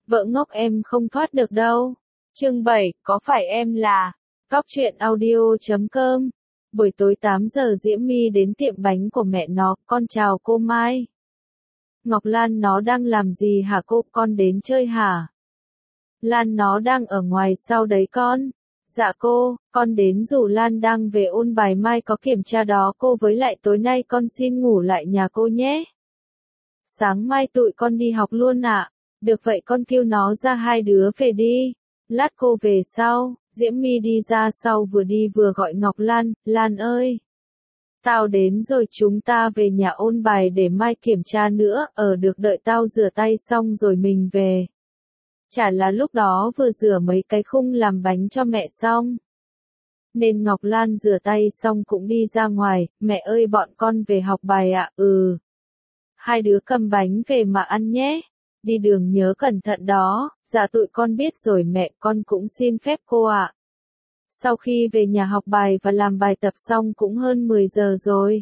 Vợ ngốc em không thoát được đâu. Chương 7, có phải em là Cóc truyện audio.com. Buổi tối 8 giờ Diễm My đến tiệm bánh của mẹ nó, con chào cô Mai. Ngọc Lan nó đang làm gì hả cô, con đến chơi hả? Lan nó đang ở ngoài sau đấy con. Dạ cô, con đến dù Lan đang về ôn bài mai có kiểm tra đó cô, với lại tối nay con xin ngủ lại nhà cô nhé. Sáng mai tụi con đi học luôn ạ. Được vậy con kêu nó ra hai đứa về đi. Lát cô về sau. Diễm My đi ra sau vừa đi vừa gọi Ngọc Lan, Lan ơi. Tao đến rồi, chúng ta về nhà ôn bài để mai kiểm tra nữa, được đợi tao rửa tay xong rồi mình về. Chả là lúc đó vừa rửa mấy cái khung làm bánh cho mẹ xong. Nên Ngọc Lan rửa tay xong cũng đi ra ngoài, mẹ ơi bọn con về học bài ạ, Hai đứa cầm bánh về mà ăn nhé. Đi đường nhớ cẩn thận đó, dạ tụi con biết rồi mẹ, con cũng xin phép cô ạ. Sau khi về nhà học bài và làm bài tập xong cũng hơn 10 giờ rồi.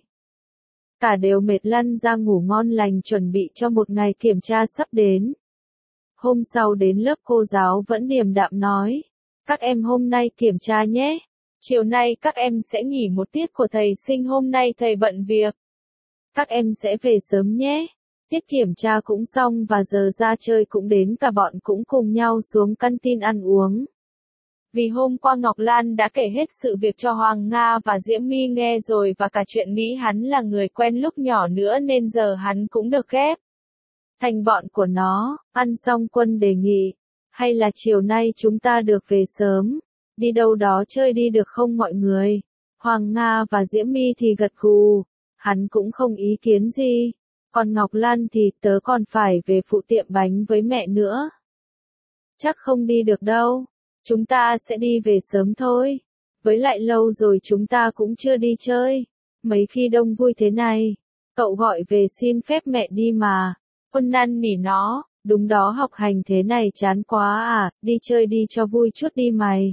Cả đều mệt lăn ra ngủ ngon lành chuẩn bị cho một ngày kiểm tra sắp đến. Hôm sau đến lớp cô giáo vẫn điềm đạm nói. Các em hôm nay kiểm tra nhé. Chiều nay các em sẽ nghỉ một tiết của thầy sinh, hôm nay thầy bận việc. Các em sẽ về sớm nhé. Tiết kiểm tra cũng xong và giờ ra chơi cũng đến, cả bọn cũng cùng nhau xuống canteen ăn uống. Vì hôm qua Ngọc Lan đã kể hết sự việc cho Hoàng Nga và Diễm My nghe rồi, và cả chuyện nghĩ hắn là người quen lúc nhỏ nữa, nên giờ hắn cũng được ghép thành bọn của nó. Ăn xong Quân đề nghị, hay là chiều nay chúng ta được về sớm, đi đâu đó chơi đi được không mọi người? Hoàng Nga và Diễm My thì gật gù, hắn cũng không ý kiến gì. Còn Ngọc Lan thì tớ còn phải về phụ tiệm bánh với mẹ nữa. Chắc không đi được đâu. Chúng ta sẽ đi về sớm thôi. Với lại lâu rồi chúng ta cũng chưa đi chơi. Mấy khi đông vui thế này. Cậu gọi về xin phép mẹ đi mà. Quân năn nỉ nó. Đúng đó, học hành thế này chán quá à. Đi chơi đi cho vui chút đi mày.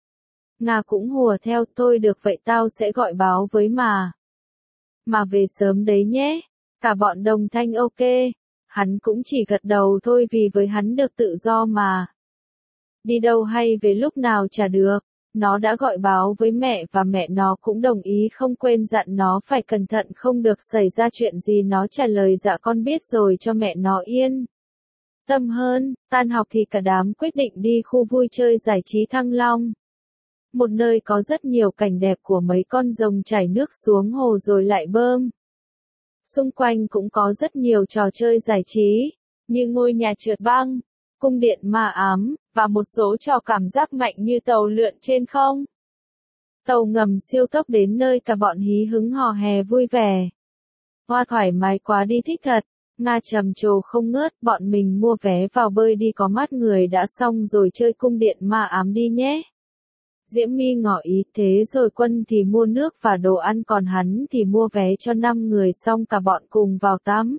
Nga cũng hùa theo, thôi được vậy tao sẽ gọi báo với mà. Mà về sớm đấy nhé. Cả bọn đồng thanh ok. Hắn cũng chỉ gật đầu thôi, vì với hắn được tự do mà. Đi đâu hay về lúc nào chả được. Nó đã gọi báo với mẹ và mẹ nó cũng đồng ý, không quên dặn nó phải cẩn thận không được xảy ra chuyện gì. Nó trả lời dạ con biết rồi, cho mẹ nó yên tâm hơn. Tan học thì cả đám quyết định đi khu vui chơi giải trí Thăng Long. Một nơi có rất nhiều cảnh đẹp của mấy con rồng chảy nước xuống hồ rồi lại bơm. Xung quanh cũng có rất nhiều trò chơi giải trí, như ngôi nhà trượt băng, cung điện ma ám, và một số trò cảm giác mạnh như tàu lượn trên không. Tàu ngầm siêu tốc đến nơi, cả bọn hí hứng hò hè vui vẻ. Hoa thoải mái quá đi, thích thật. Nga trầm trồ không ngớt, bọn mình mua vé vào bơi đi có mát người đã, xong rồi chơi cung điện ma ám đi nhé. Diễm My ngỏ ý, thế rồi Quân thì mua nước và đồ ăn, còn hắn thì mua vé cho 5 người, xong cả bọn cùng vào tắm.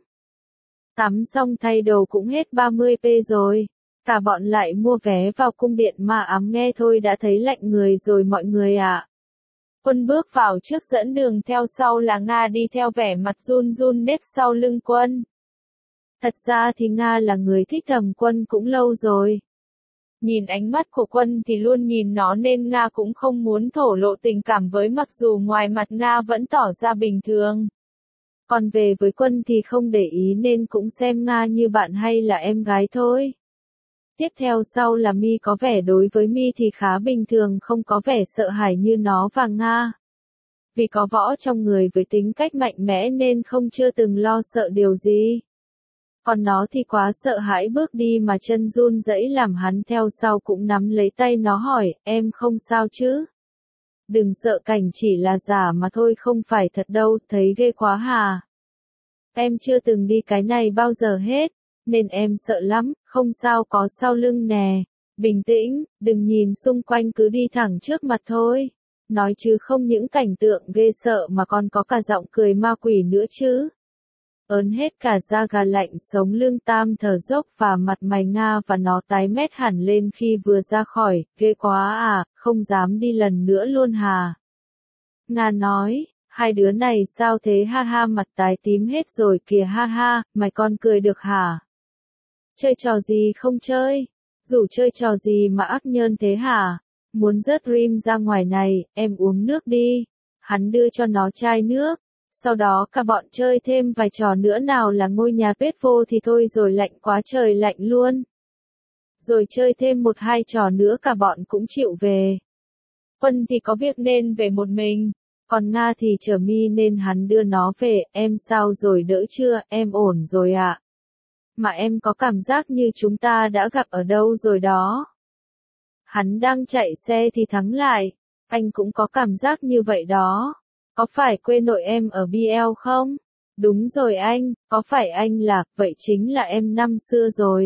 Tắm xong thay đồ cũng hết 30p rồi. Cả bọn lại mua vé vào cung điện ma ám, nghe thôi đã thấy lạnh người rồi mọi người ạ. Quân bước vào trước dẫn đường, theo sau là Nga đi theo, vẻ mặt run run nếp sau lưng Quân. Thật ra thì Nga là người thích thầm Quân cũng lâu rồi. Nhìn ánh mắt của Quân thì luôn nhìn nó nên Nga cũng không muốn thổ lộ tình cảm với, mặc dù ngoài mặt Nga vẫn tỏ ra bình thường. Còn về với Quân thì không để ý, nên cũng xem Nga như bạn hay là em gái thôi. Tiếp theo sau là My, có vẻ đối với My thì khá bình thường, không có vẻ sợ hãi như nó và Nga. Vì có võ trong người với tính cách mạnh mẽ nên không chưa từng lo sợ điều gì. Còn nó thì quá sợ hãi, bước đi mà chân run rẩy, làm hắn theo sau cũng nắm lấy tay nó hỏi, em không sao chứ? Đừng sợ, cảnh chỉ là giả mà thôi, không phải thật đâu, thấy ghê quá hà? Em chưa từng đi cái này bao giờ hết, nên em sợ lắm. Không sao, có sau lưng nè. Bình tĩnh, đừng nhìn xung quanh, cứ đi thẳng trước mặt thôi. Nói chứ không những cảnh tượng ghê sợ mà còn có cả giọng cười ma quỷ nữa chứ. Ớn hết cả da gà, lạnh sống lưng, Tam thở dốc và mặt mày Nga và nó tái mét hẳn lên khi vừa ra khỏi. Ghê quá à, không dám đi lần nữa luôn hà? Nga nói, hai đứa này sao thế ha ha, mặt tái tím hết rồi kìa, ha ha, mày con cười được hả? Chơi trò gì không chơi? Rủ chơi trò gì mà ác nhơn thế hả? Muốn rớt rim ra ngoài này, em uống nước đi. Hắn đưa cho nó chai nước. Sau đó cả bọn chơi thêm vài trò nữa, nào là ngôi nhà pet vô thì thôi rồi, lạnh quá trời lạnh luôn. Rồi chơi thêm một hai trò nữa cả bọn cũng chịu về. Quân thì có việc nên về một mình. Còn Nga thì chờ mi nên hắn đưa nó về. Em sao rồi, đỡ chưa, em ổn rồi ạ. Mà em có cảm giác như chúng ta đã gặp ở đâu rồi đó. Hắn đang chạy xe thì thắng lại. Anh cũng có cảm giác như vậy đó. Có phải quê nội em ở BL không? Đúng rồi anh, có phải anh là, vậy chính là em năm xưa rồi.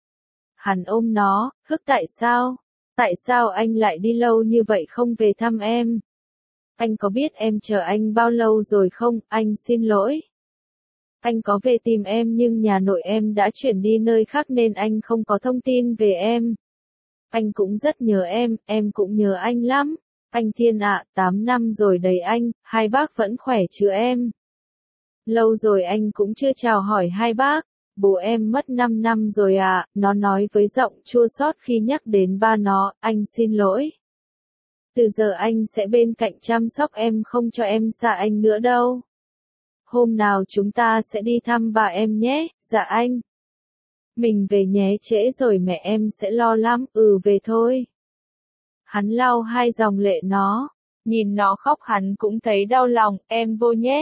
Hắn ôm nó, hức tại sao? Tại sao anh lại đi lâu như vậy không về thăm em? Anh có biết em chờ anh bao lâu rồi không? Anh xin lỗi. Anh có về tìm em nhưng nhà nội em đã chuyển đi nơi khác nên anh không có thông tin về em. Anh cũng rất nhớ em cũng nhớ anh lắm. Anh Thiên ạ, 8 năm rồi đấy anh, hai bác vẫn khỏe chứ em? Lâu rồi anh cũng chưa chào hỏi hai bác. Bố em mất 5 năm rồi ạ, nó nói với giọng chua xót khi nhắc đến ba nó, anh xin lỗi. Từ giờ anh sẽ bên cạnh chăm sóc em, không cho em xa anh nữa đâu. Hôm nào chúng ta sẽ đi thăm bà em nhé, dạ anh. Mình về nhé, trễ rồi mẹ em sẽ lo lắm, về thôi. Hắn lau hai dòng lệ nó, nhìn nó khóc hắn cũng thấy đau lòng, em vô nhé.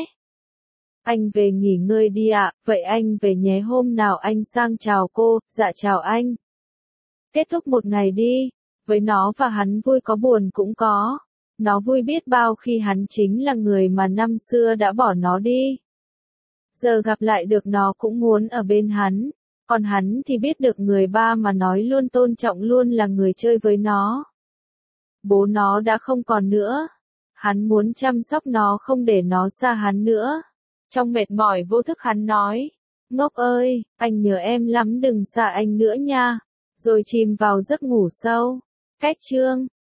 Anh về nghỉ ngơi đi ạ, vậy anh về nhé, hôm nào anh sang chào cô, dạ chào anh. Kết thúc một ngày đi, với nó và hắn vui có buồn cũng có. Nó vui biết bao khi hắn chính là người mà năm xưa đã bỏ nó đi. Giờ gặp lại được nó cũng muốn ở bên hắn, còn hắn thì biết được người ba mà nói luôn tôn trọng luôn là người chơi với nó. Bố nó đã không còn nữa. Hắn muốn chăm sóc nó, không để nó xa hắn nữa. Trong mệt mỏi vô thức hắn nói, ngốc ơi, anh nhớ em lắm, đừng xa anh nữa nha. Rồi chìm vào giấc ngủ sâu. Cách chương